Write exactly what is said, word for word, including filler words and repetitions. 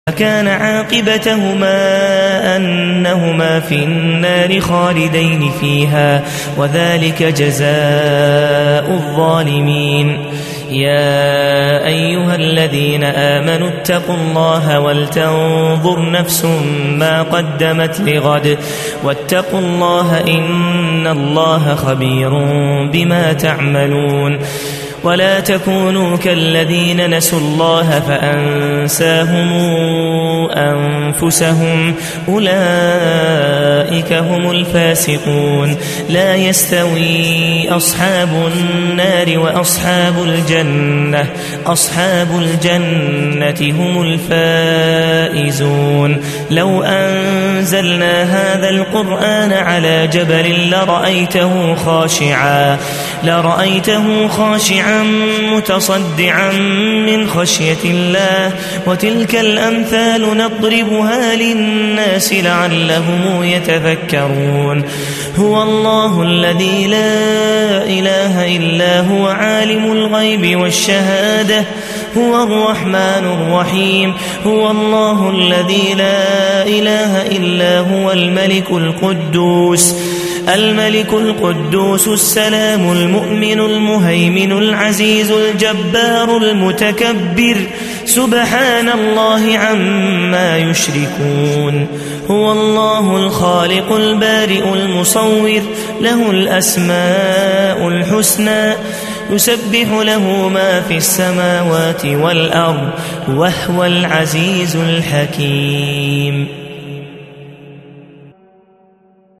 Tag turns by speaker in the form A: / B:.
A: كان عاقبتهما أنهما في النار خالدين فيها وذلك جزاء الظالمين. يا أيها الذين آمنوا اتقوا الله ولتنظر نفس ما قدمت لغد واتقوا الله إن الله خبير بما تعملون. ولا تكونوا كالذين نسوا الله فأنساهم أنفسهم أولئك هم الفاسقون. لا يستوي أصحاب النار وأصحاب الجنة أصحاب الجنة هم الفائزون. لو أنزلنا هذا القرآن على جبل لرأيته خاشعا لرأيته خاشعا متصدعا من خشية الله. وتلك الأمثال نضربها للناس لعلهم يتفكرون. هو الله الذي لا إله إلا هو عالم الغيب والشهادة هو الرحمن الرحيم. هو الله الذي لا إله إلا هو الملك القدوس الملك القدوس السلام المؤمن المهيمن العزيز الجبار المتكبر سبحان الله عما يشركون. هو الله الخالق البارئ المصور له الأسماء الحسنى يسبح له ما في السماوات والأرض وهو العزيز الحكيم.